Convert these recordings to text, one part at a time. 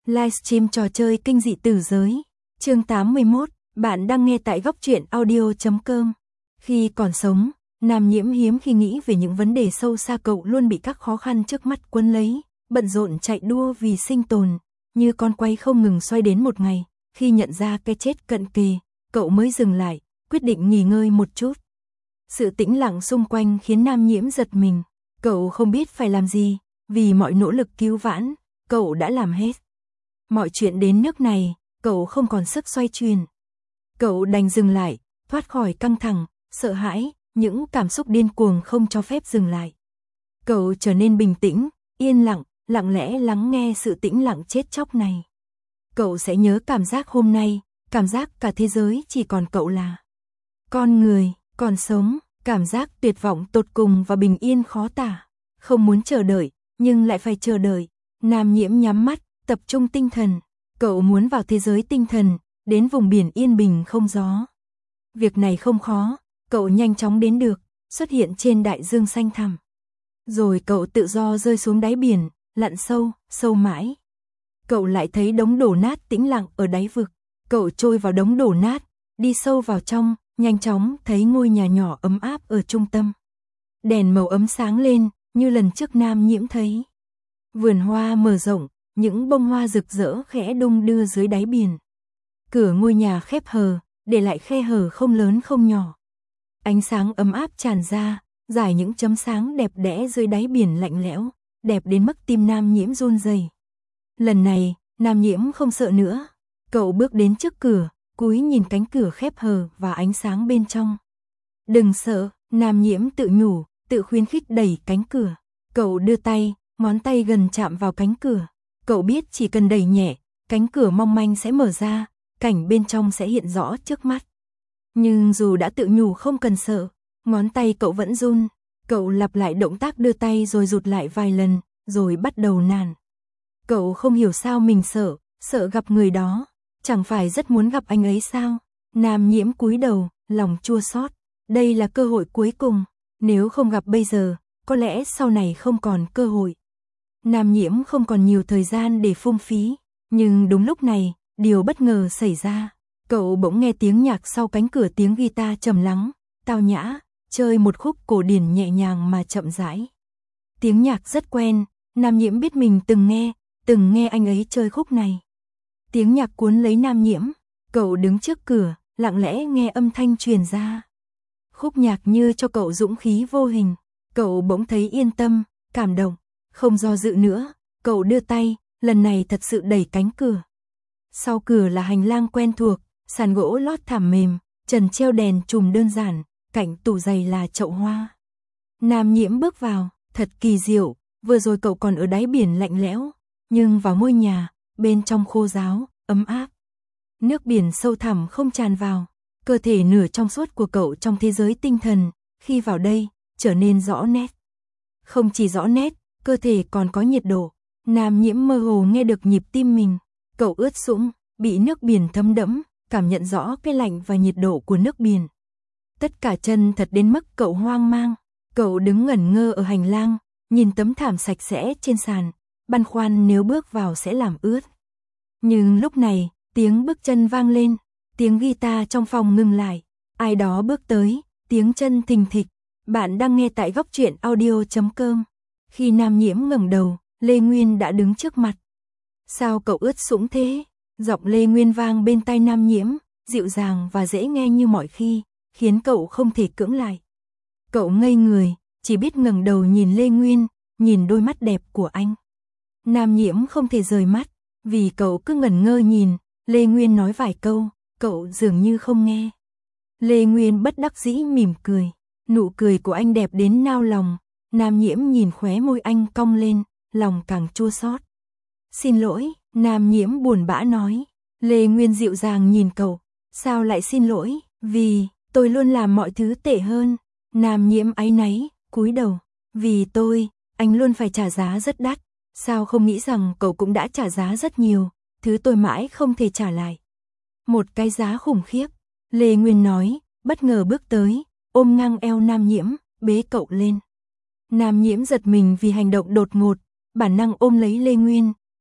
Livestream trò chơi kinh dị tử giới. Chương 81, bạn đang nghe tại góc truyện audio.com. Khi còn sống, Nam Nhiễm hiếm khi nghĩ về những vấn đề sâu xa, cậu luôn bị các khó khăn trước mắt cuốn lấy, bận rộn chạy đua vì sinh tồn, như con quay không ngừng xoay. Đến một ngày, khi nhận ra cái chết cận kề, cậu mới dừng lại, quyết định nghỉ ngơi một chút. Sự tĩnh lặng xung quanh khiến Nam Nhiễm giật mình, cậu không biết phải làm gì, vì mọi nỗ lực cứu vãn, cậu đã làm hết. Mọi chuyện đến nước này, cậu không còn sức xoay chuyển. Cậu đành dừng lại, thoát khỏi căng thẳng, sợ hãi, những cảm xúc điên cuồng không cho phép dừng lại. Cậu trở nên bình tĩnh, yên lặng, lặng lẽ lắng nghe sự tĩnh lặng chết chóc này. Cậu sẽ nhớ cảm giác hôm nay, cảm giác cả thế giới chỉ còn cậu là con người, còn sống, cảm giác tuyệt vọng tột cùng và bình yên khó tả. Không muốn chờ đợi, nhưng lại phải chờ đợi. Nam Nhiễm nhắm mắt, tập trung tinh thần. Cậu muốn vào thế giới tinh thần, đến vùng biển yên bình không gió. Việc này không khó, cậu nhanh chóng đến được, xuất hiện trên đại dương xanh thẳm. Rồi cậu tự do rơi xuống đáy biển, lặn sâu, sâu mãi. Cậu lại thấy đống đổ nát tĩnh lặng ở đáy vực. Cậu trôi vào đống đổ nát, đi sâu vào trong, nhanh chóng thấy ngôi nhà nhỏ ấm áp ở trung tâm. Đèn màu ấm sáng lên, như lần trước Nam Nhiễm thấy. Vườn hoa mở rộng, những bông hoa rực rỡ khẽ đung đưa dưới đáy biển. Cửa ngôi nhà khép hờ, để lại khe hở không lớn không nhỏ. Ánh sáng ấm áp tràn ra, rải những chấm sáng đẹp đẽ dưới đáy biển lạnh lẽo, đẹp đến mức tim Nam Nhiễm run rẩy. Lần này, Nam Nhiễm không sợ nữa. Cậu bước đến trước cửa, cúi nhìn cánh cửa khép hờ và ánh sáng bên trong. Đừng sợ, Nam Nhiễm tự nhủ, tự khuyến khích đẩy cánh cửa. Cậu đưa tay, ngón tay gần chạm vào cánh cửa. Cậu biết chỉ cần đẩy nhẹ, cánh cửa mong manh sẽ mở ra, cảnh bên trong sẽ hiện rõ trước mắt. Nhưng dù đã tự nhủ không cần sợ, ngón tay cậu vẫn run. Cậu lặp lại động tác đưa tay rồi rụt lại vài lần, rồi bắt đầu nản. Cậu không hiểu sao mình sợ gặp người đó. Chẳng phải rất muốn gặp anh ấy sao? Nam Nhiễm cúi đầu, lòng chua xót. Đây là cơ hội cuối cùng. Nếu không gặp bây giờ, có lẽ sau này không còn cơ hội. Nam Nhiễm không còn nhiều thời gian để phung phí. Nhưng đúng lúc này, điều bất ngờ xảy ra. Cậu bỗng nghe tiếng nhạc sau cánh cửa, tiếng guitar trầm lắng, tao nhã, chơi một khúc cổ điển nhẹ nhàng mà chậm rãi. Tiếng nhạc rất quen, Nam Nhiễm biết mình từng nghe anh ấy chơi khúc này. Tiếng nhạc cuốn lấy Nam Nhiễm, cậu đứng trước cửa, lặng lẽ nghe âm thanh truyền ra. Khúc nhạc như cho cậu dũng khí vô hình, cậu bỗng thấy yên tâm, cảm động, không do dự nữa, cậu đưa tay, lần này thật sự đẩy cánh cửa. Sau cửa là hành lang quen thuộc, sàn gỗ lót thảm mềm, trần treo đèn chùm đơn giản, cạnh tủ giày là chậu hoa. Nam Nhiễm bước vào, thật kỳ diệu, vừa rồi cậu còn ở đáy biển lạnh lẽo, nhưng vào ngôi nhà, bên trong khô ráo, ấm áp. Nước biển sâu thẳm không tràn vào, cơ thể nửa trong suốt của cậu trong thế giới tinh thần, khi vào đây, trở nên rõ nét. Không chỉ rõ nét, cơ thể còn có nhiệt độ. Nam Nhiễm mơ hồ nghe được nhịp tim mình, cậu ướt sũng, bị nước biển thấm đẫm, cảm nhận rõ cái lạnh và nhiệt độ của nước biển. Tất cả chân thật đến mức cậu hoang mang, cậu đứng ngẩn ngơ ở hành lang, nhìn tấm thảm sạch sẽ trên sàn, băn khoăn nếu bước vào sẽ làm ướt. Nhưng lúc này, tiếng bước chân vang lên, tiếng guitar trong phòng ngừng lại, ai đó bước tới, tiếng chân thình thịch. Bạn đang nghe tại góc truyện audio.com. Khi Nam Nhiễm ngẩng đầu, Lê Nguyên đã đứng trước mặt. Sao cậu ướt sũng thế? Giọng Lê Nguyên vang bên tai Nam Nhiễm, dịu dàng và dễ nghe như mọi khi, khiến cậu không thể cưỡng lại. Cậu ngây người, chỉ biết ngẩng đầu nhìn Lê Nguyên, nhìn đôi mắt đẹp của anh. Nam Nhiễm không thể rời mắt, vì cậu cứ ngẩn ngơ nhìn. Lê Nguyên nói vài câu, cậu dường như không nghe. Lê Nguyên bất đắc dĩ mỉm cười, nụ cười của anh đẹp đến nao lòng. Nam Nhiễm nhìn khóe môi anh cong lên, lòng càng chua xót. Xin lỗi, Nam Nhiễm buồn bã nói. Lê Nguyên dịu dàng nhìn cậu, sao lại xin lỗi? Vì tôi luôn làm mọi thứ tệ hơn. Nam Nhiễm áy náy, cúi đầu. Vì tôi, anh luôn phải trả giá rất đắt. Sao không nghĩ rằng cậu cũng đã trả giá rất nhiều, thứ tôi mãi không thể trả lại. Một cái giá khủng khiếp. Lê Nguyên nói, bất ngờ bước tới, ôm ngang eo Nam Nhiễm, bế cậu lên. Nam Nhiễm giật mình vì hành động đột ngột, bản năng ôm lấy Lê Nguyên,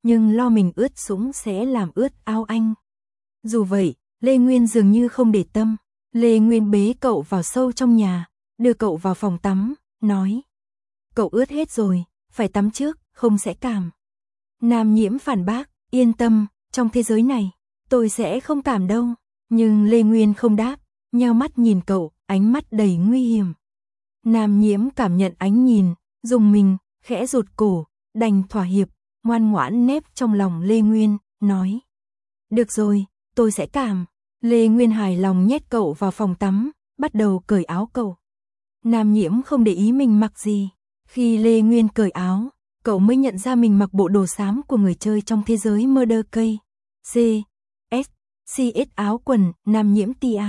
nhưng lo mình ướt sũng sẽ làm ướt áo anh. Dù vậy, Lê Nguyên dường như không để tâm. Lê Nguyên bế cậu vào sâu trong nhà, đưa cậu vào phòng tắm, nói. Cậu ướt hết rồi, phải tắm trước, không sẽ cảm. Nam Nhiễm phản bác, yên tâm, trong thế giới này, tôi sẽ không cảm đâu. Nhưng Lê Nguyên không đáp, nheo mắt nhìn cậu, ánh mắt đầy nguy hiểm. Nam Nhiễm cảm nhận ánh nhìn, dùng mình, khẽ rụt cổ, đành thỏa hiệp, ngoan ngoãn nép trong lòng Lê Nguyên, nói. Được rồi, tôi sẽ cảm. Lê Nguyên hài lòng nhét cậu vào phòng tắm, bắt đầu cởi áo cậu. Nam Nhiễm không để ý mình mặc gì. Khi Lê Nguyên cởi áo, cậu mới nhận ra mình mặc bộ đồ xám của người chơi trong thế giới Murder Case. CS áo quần, Nam Nhiễm tia,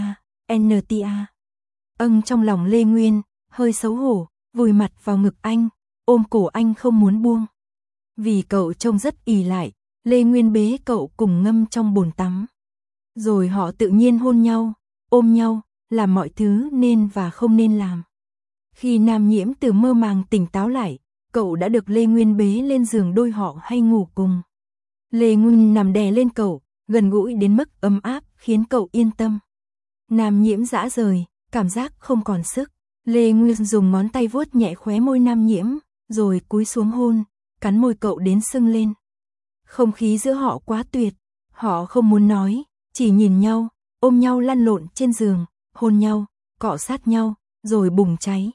NTA. Trong lòng Lê Nguyên, hơi xấu hổ, vùi mặt vào ngực anh, ôm cổ anh không muốn buông. Vì cậu trông rất ì lại, Lê Nguyên bế cậu cùng ngâm trong bồn tắm. Rồi họ tự nhiên hôn nhau, ôm nhau, làm mọi thứ nên và không nên làm. Khi Nam Nhiễm từ mơ màng tỉnh táo lại, cậu đã được Lê Nguyên bế lên giường đôi họ hay ngủ cùng. Lê Nguyên nằm đè lên cậu, gần gũi đến mức ấm áp khiến cậu yên tâm. Nam Nhiễm dã rời, cảm giác không còn sức. Lê Nguyên dùng ngón tay vuốt nhẹ khóe môi Nam Nhiễm, rồi cúi xuống hôn, cắn môi cậu đến sưng lên. Không khí giữa họ quá tuyệt, họ không muốn nói, chỉ nhìn nhau, ôm nhau lăn lộn trên giường, hôn nhau, cọ sát nhau, rồi bùng cháy.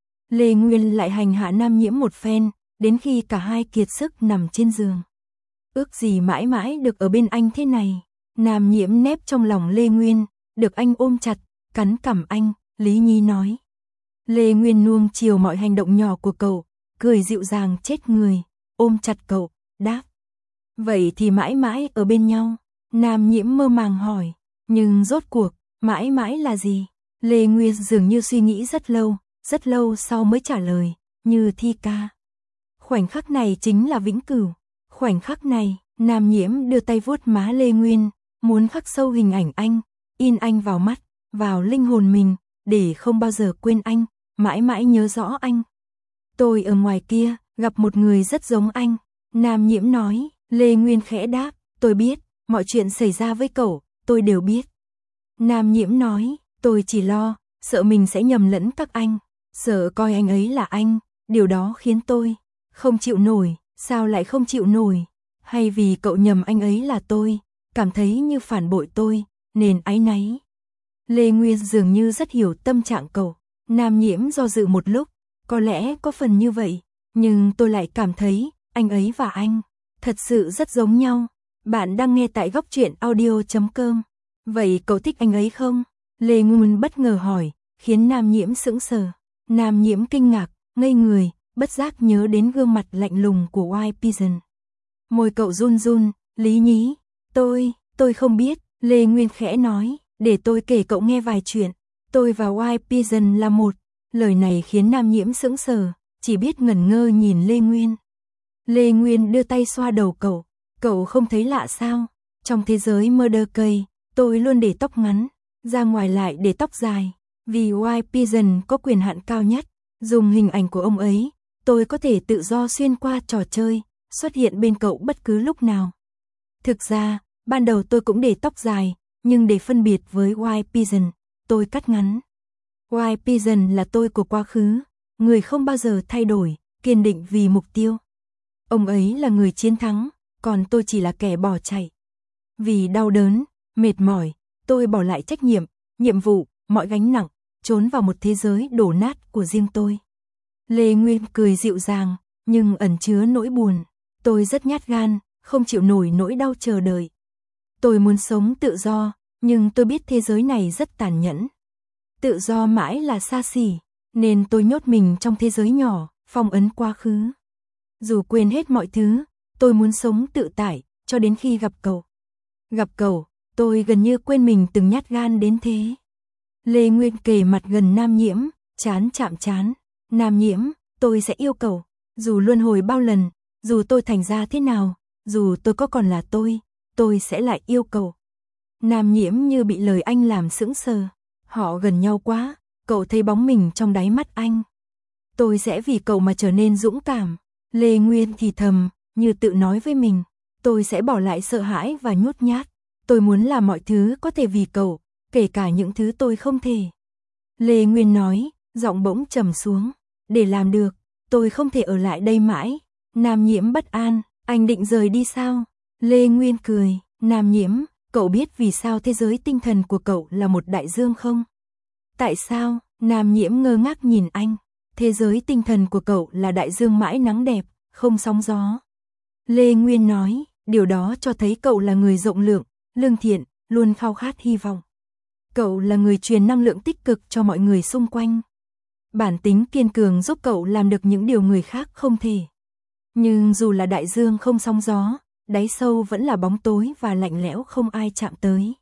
Lê Nguyên lại hành hạ Nam Nhiễm một phen, đến khi cả hai kiệt sức nằm trên giường. Ước gì mãi mãi được ở bên anh thế này. Nam Nhiễm nép trong lòng Lê Nguyên, được anh ôm chặt, cắn cằm anh, Lý Nhi nói. Lê Nguyên nuông chiều mọi hành động nhỏ của cậu, cười dịu dàng chết người, ôm chặt cậu, đáp. Vậy thì mãi mãi ở bên nhau. Nam Nhiễm mơ màng hỏi, nhưng rốt cuộc, mãi mãi là gì? Lê Nguyên dường như suy nghĩ rất lâu sau mới trả lời, như thi ca. Khoảnh khắc này chính là vĩnh cửu. Khoảnh khắc này, Nam Nhiễm đưa tay vuốt má Lê Nguyên, muốn khắc sâu hình ảnh anh, in anh vào mắt, vào linh hồn mình, để không bao giờ quên anh, mãi mãi nhớ rõ anh. Tôi ở ngoài kia, gặp một người rất giống anh. Nam Nhiễm nói, Lê Nguyên khẽ đáp, tôi biết, mọi chuyện xảy ra với cậu, tôi đều biết. Nam Nhiễm nói, tôi chỉ lo, sợ mình sẽ nhầm lẫn các anh, sợ coi anh ấy là anh, điều đó khiến tôi không chịu nổi. Sao lại không chịu nổi? Hay vì cậu nhầm anh ấy là tôi, cảm thấy như phản bội tôi, nên áy náy. Lê Nguyên dường như rất hiểu tâm trạng cậu. Nam Nhiễm do dự một lúc, có lẽ có phần như vậy, nhưng tôi lại cảm thấy, anh ấy và anh, thật sự rất giống nhau. Bạn đang nghe tại Góc Truyện Audio.com. Vậy cậu thích anh ấy không? Lê Nguyên bất ngờ hỏi, khiến Nam Nhiễm sững sờ. Nam Nhiễm kinh ngạc, ngây người, bất giác nhớ đến gương mặt lạnh lùng của White Pigeon. Môi cậu run run, Lý Nhí, tôi không biết. Lê Nguyên khẽ nói, để tôi kể cậu nghe vài chuyện. Tôi và White Pigeon là một. Lời này khiến Nam Nhiễm sững sờ, chỉ biết ngẩn ngơ nhìn Lê Nguyên. Lê Nguyên đưa tay xoa đầu cậu không thấy lạ sao? Trong thế giới Murder Case, tôi luôn để tóc ngắn, ra ngoài lại để tóc dài, vì White Pigeon có quyền hạn cao nhất. Dùng hình ảnh của ông ấy, tôi có thể tự do xuyên qua trò chơi, xuất hiện bên cậu bất cứ lúc nào. Thực ra, ban đầu tôi cũng để tóc dài, nhưng để phân biệt với White Pigeon, tôi cắt ngắn. White Pigeon là tôi của quá khứ, người không bao giờ thay đổi, kiên định vì mục tiêu. Ông ấy là người chiến thắng, còn tôi chỉ là kẻ bỏ chạy. Vì đau đớn, mệt mỏi, tôi bỏ lại trách nhiệm vụ, mọi gánh nặng, trốn vào một thế giới đổ nát của riêng tôi. Lê Nguyên cười dịu dàng, nhưng ẩn chứa nỗi buồn. Tôi rất nhát gan, không chịu nổi nỗi đau chờ đợi. Tôi muốn sống tự do, nhưng tôi biết thế giới này rất tàn nhẫn. Tự do mãi là xa xỉ, nên tôi nhốt mình trong thế giới nhỏ, phong ấn quá khứ. Dù quên hết mọi thứ, tôi muốn sống tự tại, cho đến khi gặp cậu. Gặp cậu, tôi gần như quên mình từng nhát gan đến thế. Lê Nguyên kề mặt gần Nam Nhiễm, chán chạm chán. Nam Nhiễm, tôi sẽ yêu cậu, dù luân hồi bao lần, dù tôi thành ra thế nào, dù tôi có còn là tôi sẽ lại yêu cậu. Nam Nhiễm như bị lời anh làm sững sờ. Họ gần nhau quá, cậu thấy bóng mình trong đáy mắt anh. Tôi sẽ vì cậu mà trở nên dũng cảm. Lê Nguyên thì thầm, như tự nói với mình. Tôi sẽ bỏ lại sợ hãi và nhút nhát. Tôi muốn làm mọi thứ có thể vì cậu, kể cả những thứ tôi không thể. Lê Nguyên nói, giọng bỗng trầm xuống. Để làm được, tôi không thể ở lại đây mãi. Nam Nhiễm bất an, anh định rời đi sao? Lê Nguyên cười, Nam Nhiễm, cậu biết vì sao thế giới tinh thần của cậu là một đại dương không? Tại sao? Nam Nhiễm ngơ ngác nhìn anh. Thế giới tinh thần của cậu là đại dương mãi nắng đẹp, không sóng gió. Lê Nguyên nói, điều đó cho thấy cậu là người rộng lượng, lương thiện, luôn khao khát hy vọng. Cậu là người truyền năng lượng tích cực cho mọi người xung quanh. Bản tính kiên cường giúp cậu làm được những điều người khác không thể. Nhưng dù là đại dương không sóng gió, đáy sâu vẫn là bóng tối và lạnh lẽo không ai chạm tới.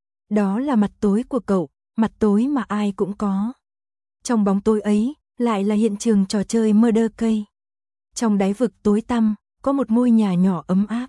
Đó là mặt tối của cậu, mặt tối mà ai cũng có. Trong bóng tối ấy, lại là hiện trường trò chơi murder case. Trong đáy vực tối tăm, có một ngôi nhà nhỏ ấm áp.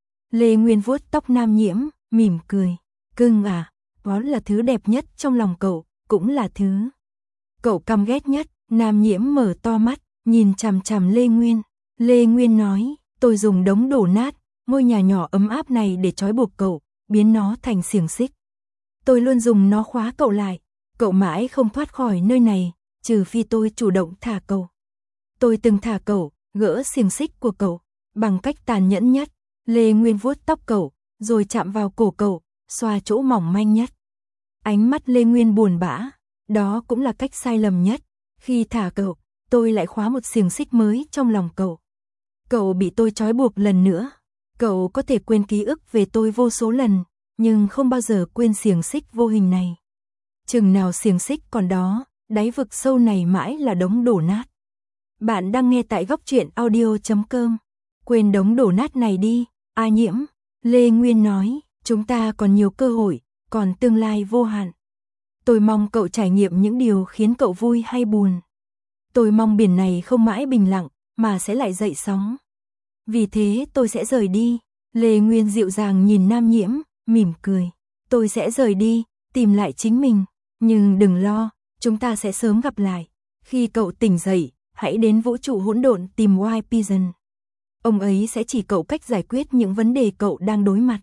Lê Nguyên vuốt tóc Nam Nhiễm, mỉm cười. Cưng à, đó là thứ đẹp nhất trong lòng cậu, cũng là thứ cậu căm ghét nhất. Nam Nhiễm mở to mắt, nhìn chằm chằm Lê Nguyên. Lê Nguyên nói, tôi dùng đống đổ nát, ngôi nhà nhỏ ấm áp này để trói buộc cậu, biến nó thành xiềng xích. Tôi luôn dùng nó khóa cậu lại, cậu mãi không thoát khỏi nơi này, trừ phi tôi chủ động thả cậu. Tôi từng thả cậu, gỡ xiềng xích của cậu, bằng cách tàn nhẫn nhất. Lê Nguyên vuốt tóc cậu, rồi chạm vào cổ cậu, xoa chỗ mỏng manh nhất. Ánh mắt Lê Nguyên buồn bã, đó cũng là cách sai lầm nhất. Khi thả cậu, tôi lại khóa một xiềng xích mới trong lòng cậu. Cậu bị tôi trói buộc lần nữa. Cậu có thể quên ký ức về tôi vô số lần, nhưng không bao giờ quên xiềng xích vô hình này. Chừng nào xiềng xích còn đó, đáy vực sâu này mãi là đống đổ nát. Bạn đang nghe tại góc truyện audio.com. Quên đống đổ nát này đi, A Nhiễm. Lê Nguyên nói, chúng ta còn nhiều cơ hội, còn tương lai vô hạn. Tôi mong cậu trải nghiệm những điều khiến cậu vui hay buồn. Tôi mong biển này không mãi bình lặng, mà sẽ lại dậy sóng. Vì thế tôi sẽ rời đi. Lê Nguyên dịu dàng nhìn Nam Nhiễm, mỉm cười. Tôi sẽ rời đi, tìm lại chính mình. Nhưng đừng lo, chúng ta sẽ sớm gặp lại. Khi cậu tỉnh dậy, hãy đến vũ trụ hỗn độn tìm White Pigeon. Ông ấy sẽ chỉ cậu cách giải quyết những vấn đề cậu đang đối mặt.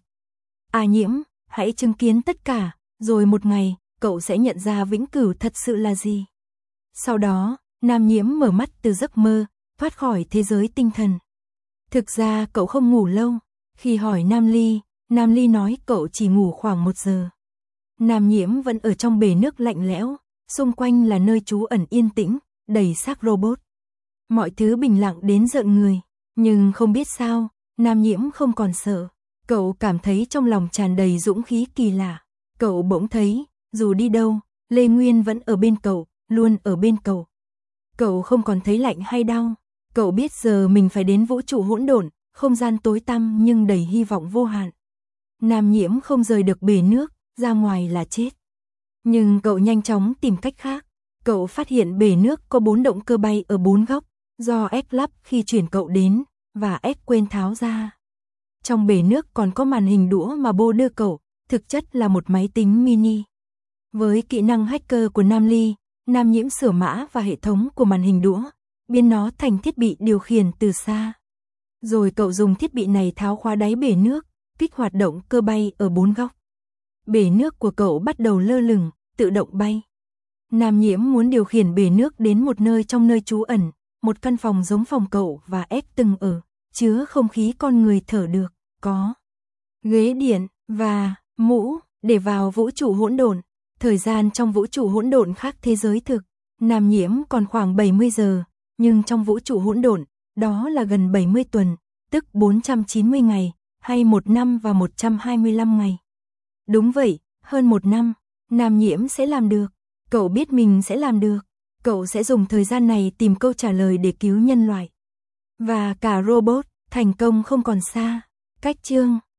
A Nhiễm, hãy chứng kiến tất cả, rồi một ngày, cậu sẽ nhận ra vĩnh cửu thật sự là gì. Sau đó, Nam Nhiễm mở mắt từ giấc mơ, thoát khỏi thế giới tinh thần. Thực ra cậu không ngủ lâu. Khi hỏi Nam Ly nói cậu chỉ ngủ khoảng 1 giờ. Nam Nhiễm vẫn ở trong bể nước lạnh lẽo, xung quanh là nơi trú ẩn yên tĩnh, đầy xác robot. Mọi thứ bình lặng đến rợn người, nhưng không biết sao, Nam Nhiễm không còn sợ. Cậu cảm thấy trong lòng tràn đầy dũng khí kỳ lạ. Cậu bỗng thấy, dù đi đâu, Lê Nguyên vẫn ở bên cậu, luôn ở bên cậu. Cậu không còn thấy lạnh hay đau. Cậu biết giờ mình phải đến vũ trụ hỗn độn, không gian tối tăm nhưng đầy hy vọng vô hạn. Nam Nhiễm không rời được bể nước, ra ngoài là chết. Nhưng cậu nhanh chóng tìm cách khác. Cậu phát hiện bể nước có 4 động cơ bay ở 4 góc, do X lắp khi chuyển cậu đến, và X quên tháo ra. Trong bể nước còn có màn hình đũa mà Bô đưa cậu, thực chất là một máy tính mini. Với kỹ năng hacker của Nam Ly, Nam Nhiễm sửa mã và hệ thống của màn hình đũa, biến nó thành thiết bị điều khiển từ xa. Rồi cậu dùng thiết bị này tháo khóa đáy bể nước, kích hoạt động cơ bay ở 4 góc. Bể nước của cậu bắt đầu lơ lửng, tự động bay. Nam Nhiễm muốn điều khiển bể nước đến một nơi trong nơi trú ẩn, một căn phòng giống phòng cậu và S từng ở, chứa không khí con người thở được, có ghế điện và mũ để vào vũ trụ hỗn độn. Thời gian trong vũ trụ hỗn độn khác thế giới thực. Nam Nhiễm còn khoảng 70 giờ, nhưng trong vũ trụ hỗn độn, đó là gần 70 tuần, tức 490 ngày, hay 1 năm và 125 ngày. Đúng vậy, hơn 1 năm, Nam Nhiễm sẽ làm được. Cậu biết mình sẽ làm được. Cậu sẽ dùng thời gian này tìm câu trả lời để cứu nhân loại. Và cả robot, thành công không còn xa. Cách chương